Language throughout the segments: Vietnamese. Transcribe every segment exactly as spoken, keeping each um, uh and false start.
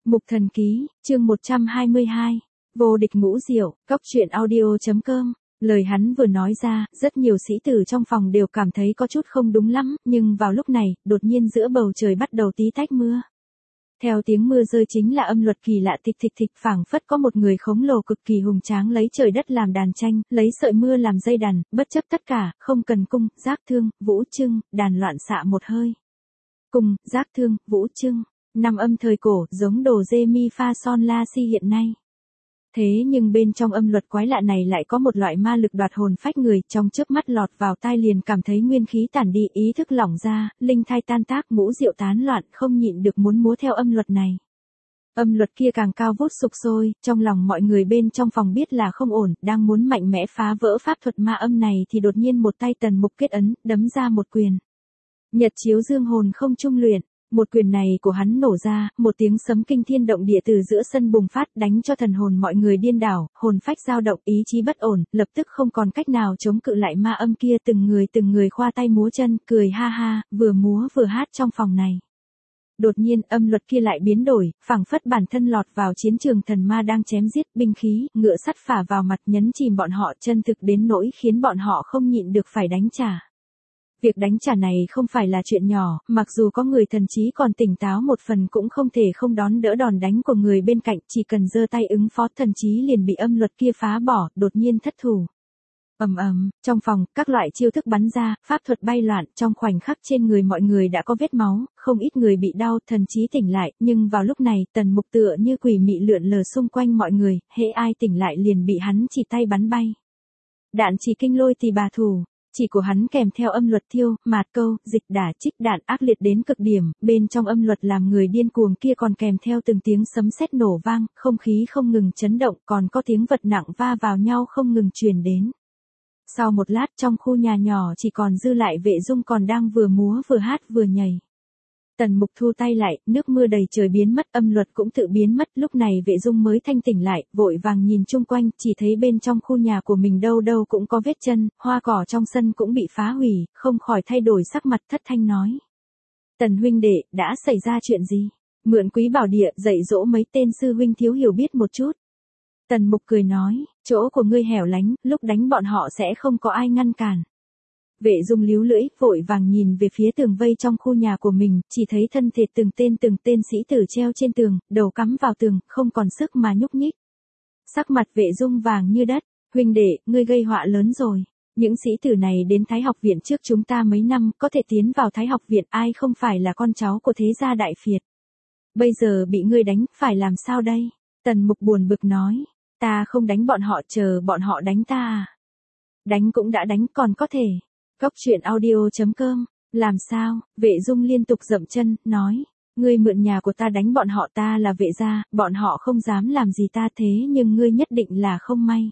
Mục Thần Ký, chương một trăm hai mươi hai, Vô Địch Ngũ Diệu, Cốc truyện audio.com. Lời hắn vừa nói ra, rất nhiều sĩ tử trong phòng đều cảm thấy có chút không đúng lắm, nhưng vào lúc này, đột nhiên giữa bầu trời bắt đầu tí tách mưa. Theo tiếng mưa rơi chính là âm luật kỳ lạ thịch thịch thịch, phảng phất có một người khổng lồ cực kỳ hùng tráng lấy trời đất làm đàn tranh, lấy sợi mưa làm dây đàn, bất chấp tất cả, không cần cung, giác thương, vũ trưng, đàn loạn xạ một hơi. Cung, giác thương, vũ trưng, năm âm thời cổ, giống đồ rê mi fa son la si hiện nay. Thế nhưng bên trong âm luật quái lạ này lại có một loại ma lực đoạt hồn phách người, trong chớp mắt lọt vào tai liền cảm thấy nguyên khí tản đi, ý thức lỏng ra, linh thai tan tác, ngũ diệu tán loạn, không nhịn được muốn múa theo âm luật này. Âm luật kia càng cao vút sục sôi, trong lòng mọi người bên trong phòng biết là không ổn, đang muốn mạnh mẽ phá vỡ pháp thuật ma âm này thì đột nhiên một tay Tần Mục kết ấn, đấm ra một quyền. Nhật chiếu dương hồn không trung luyện. Một quyền này của hắn nổ ra, một tiếng sấm kinh thiên động địa từ giữa sân bùng phát, đánh cho thần hồn mọi người điên đảo, hồn phách dao động, ý chí bất ổn, lập tức không còn cách nào chống cự lại ma âm kia, từng người từng người khoa tay múa chân, cười ha ha, vừa múa vừa hát trong phòng này. Đột nhiên, âm luật kia lại biến đổi, phảng phất bản thân lọt vào chiến trường thần ma đang chém giết, binh khí, ngựa sắt phả vào mặt, nhấn chìm bọn họ, chân thực đến nỗi khiến bọn họ không nhịn được phải đánh trả. Việc đánh trả này không phải là chuyện nhỏ, mặc dù có người thần trí còn tỉnh táo một phần cũng không thể không đón đỡ đòn đánh của người bên cạnh, chỉ cần giơ tay ứng phó thần trí liền bị âm luật kia phá bỏ, đột nhiên thất thủ. Ầm ầm, trong phòng, các loại chiêu thức bắn ra, pháp thuật bay loạn, trong khoảnh khắc trên người mọi người đã có vết máu, không ít người bị đau, thần trí tỉnh lại, nhưng vào lúc này, Tần Mục tựa như quỷ mị lượn lờ xung quanh mọi người, hễ ai tỉnh lại liền bị hắn chỉ tay bắn bay. Đạn chỉ kinh lôi tỳ bà thủ. Chỉ của hắn kèm theo âm luật thiêu, mạt câu, dịch đả trích đạn ác liệt đến cực điểm, bên trong âm luật làm người điên cuồng kia còn kèm theo từng tiếng sấm sét nổ vang, không khí không ngừng chấn động, còn có tiếng vật nặng va vào nhau không ngừng truyền đến. Sau một lát trong khu nhà nhỏ chỉ còn dư lại Vệ Dung còn đang vừa múa vừa hát vừa nhảy. Tần Mục thu tay lại, nước mưa đầy trời biến mất, âm luật cũng tự biến mất, lúc này Vệ Dung mới thanh tỉnh lại, vội vàng nhìn chung quanh, chỉ thấy bên trong khu nhà của mình đâu đâu cũng có vết chân, hoa cỏ trong sân cũng bị phá hủy, không khỏi thay đổi sắc mặt, thất thanh nói. Tần huynh đệ, đã xảy ra chuyện gì? Mượn Quý Bảo Địa dạy dỗ mấy tên sư huynh thiếu hiểu biết một chút. Tần Mục cười nói, chỗ của ngươi hẻo lánh, lúc đánh bọn họ sẽ không có ai ngăn cản. Vệ Dung líu lưỡi, vội vàng nhìn về phía tường vây trong khu nhà của mình, chỉ thấy thân thể từng tên từng tên sĩ tử treo trên tường, đầu cắm vào tường, không còn sức mà nhúc nhích. Sắc mặt Vệ Dung vàng như đất, huynh đệ, ngươi gây họa lớn rồi. Những sĩ tử này đến Thái học viện trước chúng ta mấy năm, có thể tiến vào Thái học viện, ai không phải là con cháu của thế gia đại phiệt. Bây giờ bị ngươi đánh, phải làm sao đây? Tần Mục buồn bực nói, ta không đánh bọn họ, chờ bọn họ đánh ta à? Đánh cũng đã đánh, còn có thể. Cốc truyện audio.com, làm sao? Vệ Dung liên tục dậm chân, nói, ngươi mượn nhà của ta đánh bọn họ, ta là Vệ gia, bọn họ không dám làm gì ta, thế nhưng ngươi nhất định là không may.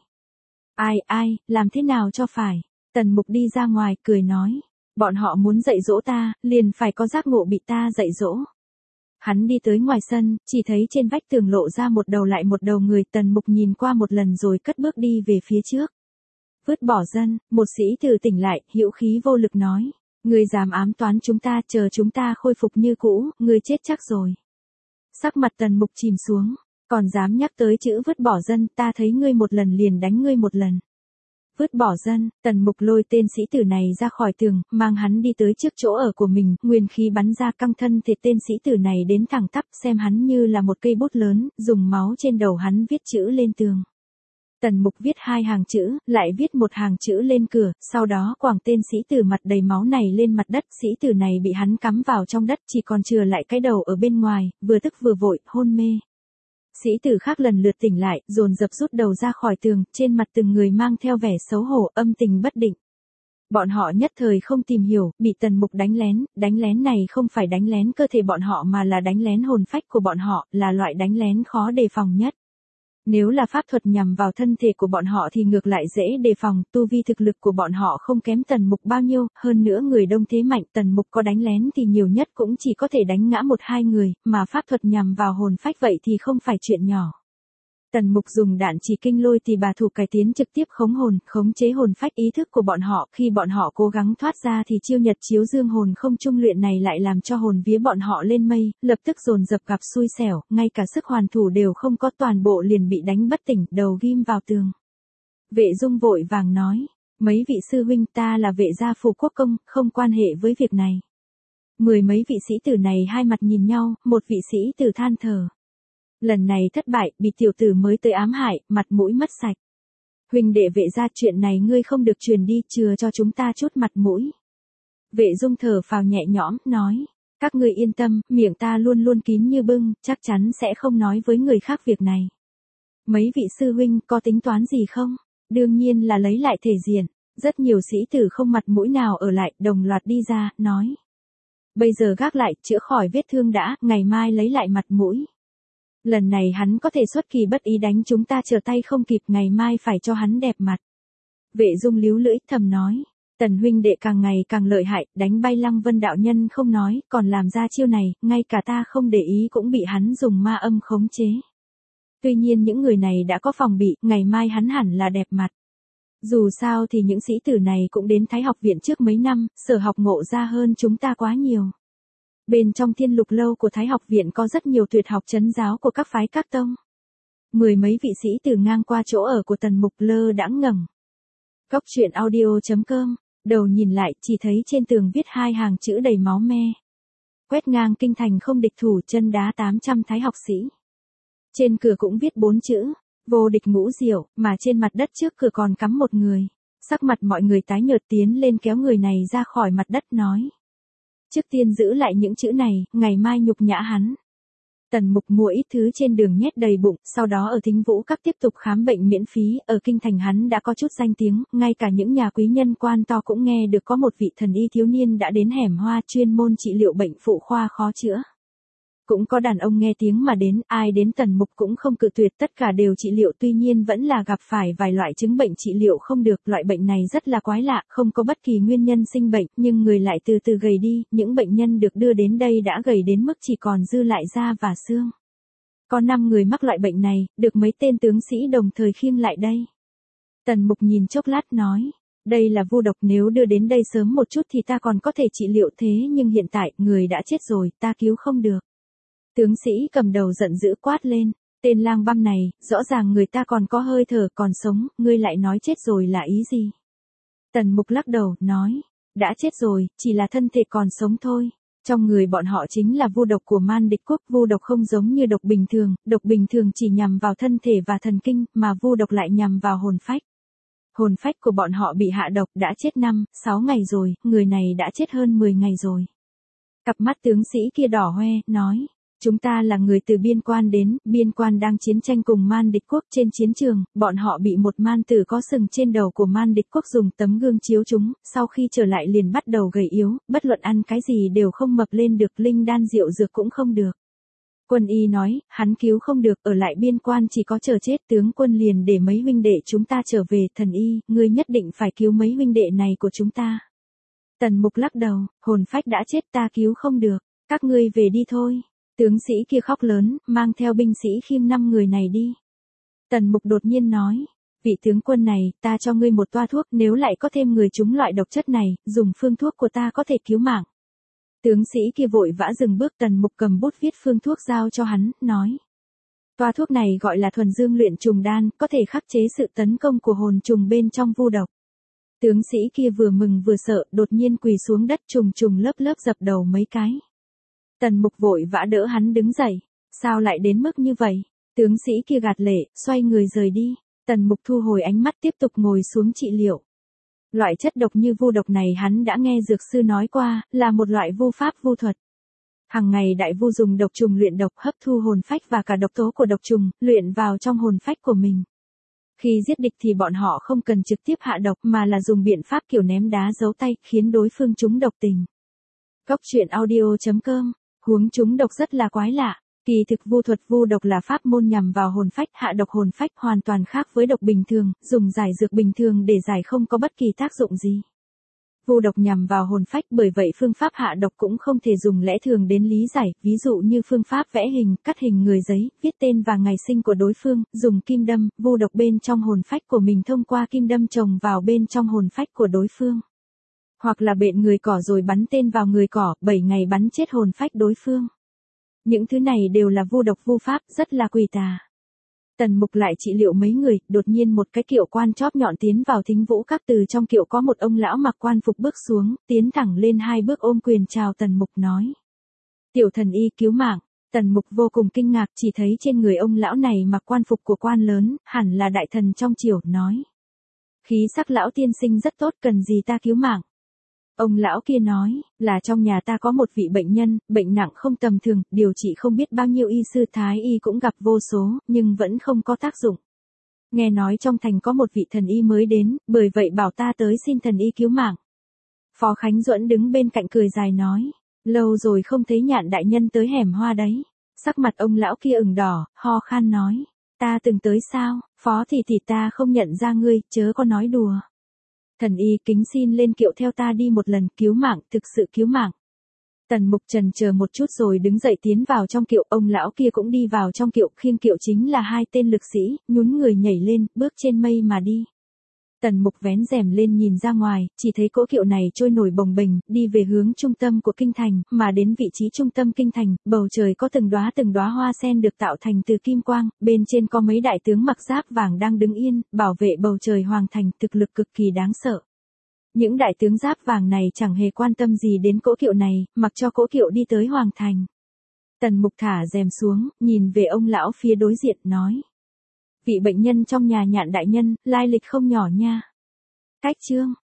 Ai ai, làm thế nào cho phải? Tần Mục đi ra ngoài, cười nói, bọn họ muốn dạy dỗ ta, liền phải có giác ngộ bị ta dạy dỗ. Hắn đi tới ngoài sân, chỉ thấy trên vách tường lộ ra một đầu lại một đầu người, Tần Mục nhìn qua một lần rồi cất bước đi về phía trước. Vứt bỏ dân, một sĩ tử tỉnh lại, hữu khí vô lực nói, ngươi dám ám toán chúng ta, chờ chúng ta khôi phục như cũ, ngươi chết chắc rồi. Sắc mặt Tần Mục chìm xuống, còn dám nhắc tới chữ vứt bỏ dân, ta thấy ngươi một lần liền đánh ngươi một lần. Vứt bỏ dân, Tần Mục lôi tên sĩ tử này ra khỏi tường, mang hắn đi tới trước chỗ ở của mình, nguyên khí bắn ra căng thân thể tên sĩ tử này đến thẳng tắp, xem hắn như là một cây bút lớn, dùng máu trên đầu hắn viết chữ lên tường. Tần Mục viết hai hàng chữ, lại viết một hàng chữ lên cửa, sau đó quẳng tên sĩ tử mặt đầy máu này lên mặt đất, sĩ tử này bị hắn cắm vào trong đất, chỉ còn chừa lại cái đầu ở bên ngoài, vừa tức vừa vội, hôn mê. Sĩ tử khác lần lượt tỉnh lại, dồn dập rút đầu ra khỏi tường, trên mặt từng người mang theo vẻ xấu hổ, âm tình bất định. Bọn họ nhất thời không tìm hiểu, bị Tần Mục đánh lén, đánh lén này không phải đánh lén cơ thể bọn họ mà là đánh lén hồn phách của bọn họ, là loại đánh lén khó đề phòng nhất. Nếu là pháp thuật nhằm vào thân thể của bọn họ thì ngược lại dễ đề phòng, tu vi thực lực của bọn họ không kém Tần Mục bao nhiêu, hơn nữa người đông thế mạnh, Tần Mục có đánh lén thì nhiều nhất cũng chỉ có thể đánh ngã một hai người, mà pháp thuật nhằm vào hồn phách vậy thì không phải chuyện nhỏ. Tần Mục dùng đạn chỉ kinh lôi thì bà thủ cải tiến trực tiếp khống hồn, khống chế hồn phách ý thức của bọn họ, khi bọn họ cố gắng thoát ra thì chiêu nhật chiếu dương hồn không trung luyện này lại làm cho hồn vía bọn họ lên mây, lập tức dồn dập gặp xui xẻo, ngay cả sức hoàn thủ đều không có, toàn bộ liền bị đánh bất tỉnh, đầu ghim vào tường. Vệ Dung vội vàng nói, mấy vị sư huynh, ta là vệ gia Phù Quốc Công, không quan hệ với việc này. Mười mấy vị sĩ tử này hai mặt nhìn nhau, một vị sĩ tử than thở. Lần này thất bại, bị tiểu tử mới tới ám hại, mặt mũi mất sạch. Huynh đệ vệ gia, chuyện này ngươi không được truyền đi, chừa cho chúng ta chút mặt mũi. Vệ Dung thở phào nhẹ nhõm, nói, các ngươi yên tâm, miệng ta luôn luôn kín như bưng, chắc chắn sẽ không nói với người khác việc này. Mấy vị sư huynh có tính toán gì không? Đương nhiên là lấy lại thể diện. Rất nhiều sĩ tử không mặt mũi nào ở lại, đồng loạt đi ra, nói. Bây giờ gác lại, chữa khỏi vết thương đã, ngày mai lấy lại mặt mũi. Lần này hắn có thể xuất kỳ bất ý đánh chúng ta trở tay không kịp, ngày mai phải cho hắn đẹp mặt. Vệ Dung líu lưỡi thầm nói, Tần huynh đệ càng ngày càng lợi hại, đánh bay Lăng Vân đạo nhân không nói, còn làm ra chiêu này, ngay cả ta không để ý cũng bị hắn dùng ma âm khống chế. Tuy nhiên những người này đã có phòng bị, ngày mai hắn hẳn là đẹp mặt. Dù sao thì những sĩ tử này cũng đến Thái học viện trước mấy năm, sở học ngộ ra hơn chúng ta quá nhiều. Bên trong Thiên Lục lâu của Thái học viện có rất nhiều tuyệt học trấn giáo của các phái các tông. Mười mấy vị sĩ tử ngang qua chỗ ở của Tần Mục lơ đãng ngẩng. Góc truyện audio chấm com, đầu nhìn lại chỉ thấy trên tường viết hai hàng chữ đầy máu me. Quét ngang kinh thành không địch thủ, chân đá tám trăm Thái học sĩ. Trên cửa cũng viết bốn chữ, vô địch ngũ diệu, mà trên mặt đất trước cửa còn cắm một người. Sắc mặt mọi người tái nhợt, tiến lên kéo người này ra khỏi mặt đất nói. Trước tiên giữ lại những chữ này, ngày mai nhục nhã hắn. Tần Mục mua ít thứ trên đường nhét đầy bụng, sau đó ở Thính Vũ Các tiếp tục khám bệnh miễn phí, ở kinh thành hắn đã có chút danh tiếng, ngay cả những nhà quý nhân quan to cũng nghe được có một vị thần y thiếu niên đã đến hẻm hoa chuyên môn trị liệu bệnh phụ khoa khó chữa. Cũng có đàn ông nghe tiếng mà đến, ai đến Tần Mục cũng không cự tuyệt, tất cả đều trị liệu, tuy nhiên vẫn là gặp phải vài loại chứng bệnh trị liệu không được, loại bệnh này rất là quái lạ, không có bất kỳ nguyên nhân sinh bệnh, nhưng người lại từ từ gầy đi, những bệnh nhân được đưa đến đây đã gầy đến mức chỉ còn dư lại da và xương. Có năm người mắc loại bệnh này, được mấy tên tướng sĩ đồng thời khiêng lại đây. Tần Mục nhìn chốc lát nói, đây là vu độc, nếu đưa đến đây sớm một chút thì ta còn có thể trị liệu, thế nhưng hiện tại, người đã chết rồi, ta cứu không được. Tướng sĩ cầm đầu giận dữ quát lên, tên lang băm này, rõ ràng người ta còn có hơi thở còn sống, ngươi lại nói chết rồi là ý gì? Tần Mục lắc đầu, nói, đã chết rồi, chỉ là thân thể còn sống thôi. Trong người bọn họ chính là vu độc của Man Địch Quốc, vu độc không giống như độc bình thường, độc bình thường chỉ nhằm vào thân thể và thần kinh, mà vu độc lại nhằm vào hồn phách. Hồn phách của bọn họ bị hạ độc đã chết năm, sáu ngày rồi, người này đã chết hơn mười ngày rồi. Cặp mắt tướng sĩ kia đỏ hoe, nói. Chúng ta là người từ biên quan đến, biên quan đang chiến tranh cùng Man Địch Quốc, trên chiến trường, bọn họ bị một man tử có sừng trên đầu của Man Địch Quốc dùng tấm gương chiếu chúng, sau khi trở lại liền bắt đầu gầy yếu, bất luận ăn cái gì đều không mập lên được, linh đan rượu dược cũng không được. Quân y nói, hắn cứu không được, ở lại biên quan chỉ có chờ chết, tướng quân liền để mấy huynh đệ chúng ta trở về, thần y, ngươi nhất định phải cứu mấy huynh đệ này của chúng ta. Tần Mục lắc đầu, hồn phách đã chết ta cứu không được, các ngươi về đi thôi. Tướng sĩ kia khóc lớn, mang theo binh sĩ khiêng năm người này đi. Tần Mục đột nhiên nói, vị tướng quân này, ta cho ngươi một toa thuốc, nếu lại có thêm người trúng loại độc chất này, dùng phương thuốc của ta có thể cứu mạng. Tướng sĩ kia vội vã dừng bước, Tần Mục cầm bút viết phương thuốc giao cho hắn, nói. Toa thuốc này gọi là thuần dương luyện trùng đan, có thể khắc chế sự tấn công của hồn trùng bên trong vu độc. Tướng sĩ kia vừa mừng vừa sợ, đột nhiên quỳ xuống đất, trùng trùng lớp lớp dập đầu mấy cái. Tần Mục vội vã đỡ hắn đứng dậy. Sao lại đến mức như vậy? Tướng sĩ kia gạt lệ, xoay người rời đi. Tần Mục thu hồi ánh mắt tiếp tục ngồi xuống trị liệu. Loại chất độc như vu độc này hắn đã nghe dược sư nói qua, là một loại vu pháp vu thuật. Hằng ngày đại vu dùng độc trùng luyện độc, hấp thu hồn phách và cả độc tố của độc trùng, luyện vào trong hồn phách của mình. Khi giết địch thì bọn họ không cần trực tiếp hạ độc mà là dùng biện pháp kiểu ném đá giấu tay, khiến đối phương trúng độc tình. Góc truyện audio chấm com, huống trúng độc rất là quái lạ. Kỳ thực vu thuật vu độc là pháp môn nhằm vào hồn phách, hạ độc hồn phách hoàn toàn khác với độc bình thường, dùng giải dược bình thường để giải không có bất kỳ tác dụng gì. Vô độc nhằm vào hồn phách, bởi vậy phương pháp hạ độc cũng không thể dùng lẽ thường đến lý giải, ví dụ như phương pháp vẽ hình, cắt hình người giấy, viết tên và ngày sinh của đối phương, dùng kim đâm, vô độc bên trong hồn phách của mình thông qua kim đâm trồng vào bên trong hồn phách của đối phương. Hoặc là bện người cỏ rồi bắn tên vào người cỏ, bảy ngày bắn chết hồn phách đối phương. Những thứ này đều là vô độc vô pháp, rất là quỷ tà. Tần Mục lại trị liệu mấy người, đột nhiên một cái kiệu quan chóp nhọn tiến vào Thính Vũ Các, từ trong kiệu có một ông lão mặc quan phục bước xuống, tiến thẳng lên hai bước ôm quyền chào Tần Mục nói. Tiểu thần y cứu mạng. Tần Mục vô cùng kinh ngạc, chỉ thấy trên người ông lão này mặc quan phục của quan lớn, hẳn là đại thần trong triều, nói. Khí sắc lão tiên sinh rất tốt, cần gì ta cứu mạng? Ông lão kia nói, là trong nhà ta có một vị bệnh nhân, bệnh nặng không tầm thường, điều trị không biết bao nhiêu y sư thái y cũng gặp vô số, nhưng vẫn không có tác dụng. Nghe nói trong thành có một vị thần y mới đến, bởi vậy bảo ta tới xin thần y cứu mạng. Phó Khánh Duẫn đứng bên cạnh cười dài nói, lâu rồi không thấy Nhạn đại nhân tới hẻm hoa đấy. Sắc mặt ông lão kia ửng đỏ, ho khan nói, ta từng tới sao, Phó thì thì ta không nhận ra ngươi, chớ có nói đùa. Thần y kính xin lên kiệu theo ta đi một lần, cứu mạng, thực sự cứu mạng. Tần Mục trần chờ một chút rồi đứng dậy tiến vào trong kiệu, ông lão kia cũng đi vào trong kiệu, khiêng kiệu chính là hai tên lực sĩ, nhún người nhảy lên, bước trên mây mà đi. Tần Mục vén rèm lên nhìn ra ngoài, chỉ thấy cỗ kiệu này trôi nổi bồng bềnh, đi về hướng trung tâm của kinh thành, mà đến vị trí trung tâm kinh thành, bầu trời có từng đóa từng đóa hoa sen được tạo thành từ kim quang, bên trên có mấy đại tướng mặc giáp vàng đang đứng yên, bảo vệ bầu trời hoàng thành, thực lực cực kỳ đáng sợ. Những đại tướng giáp vàng này chẳng hề quan tâm gì đến cỗ kiệu này, mặc cho cỗ kiệu đi tới hoàng thành. Tần Mục thả rèm xuống, nhìn về ông lão phía đối diện, nói. Vị bệnh nhân trong nhà Nhạn đại nhân, lai lịch không nhỏ nha. Cách chương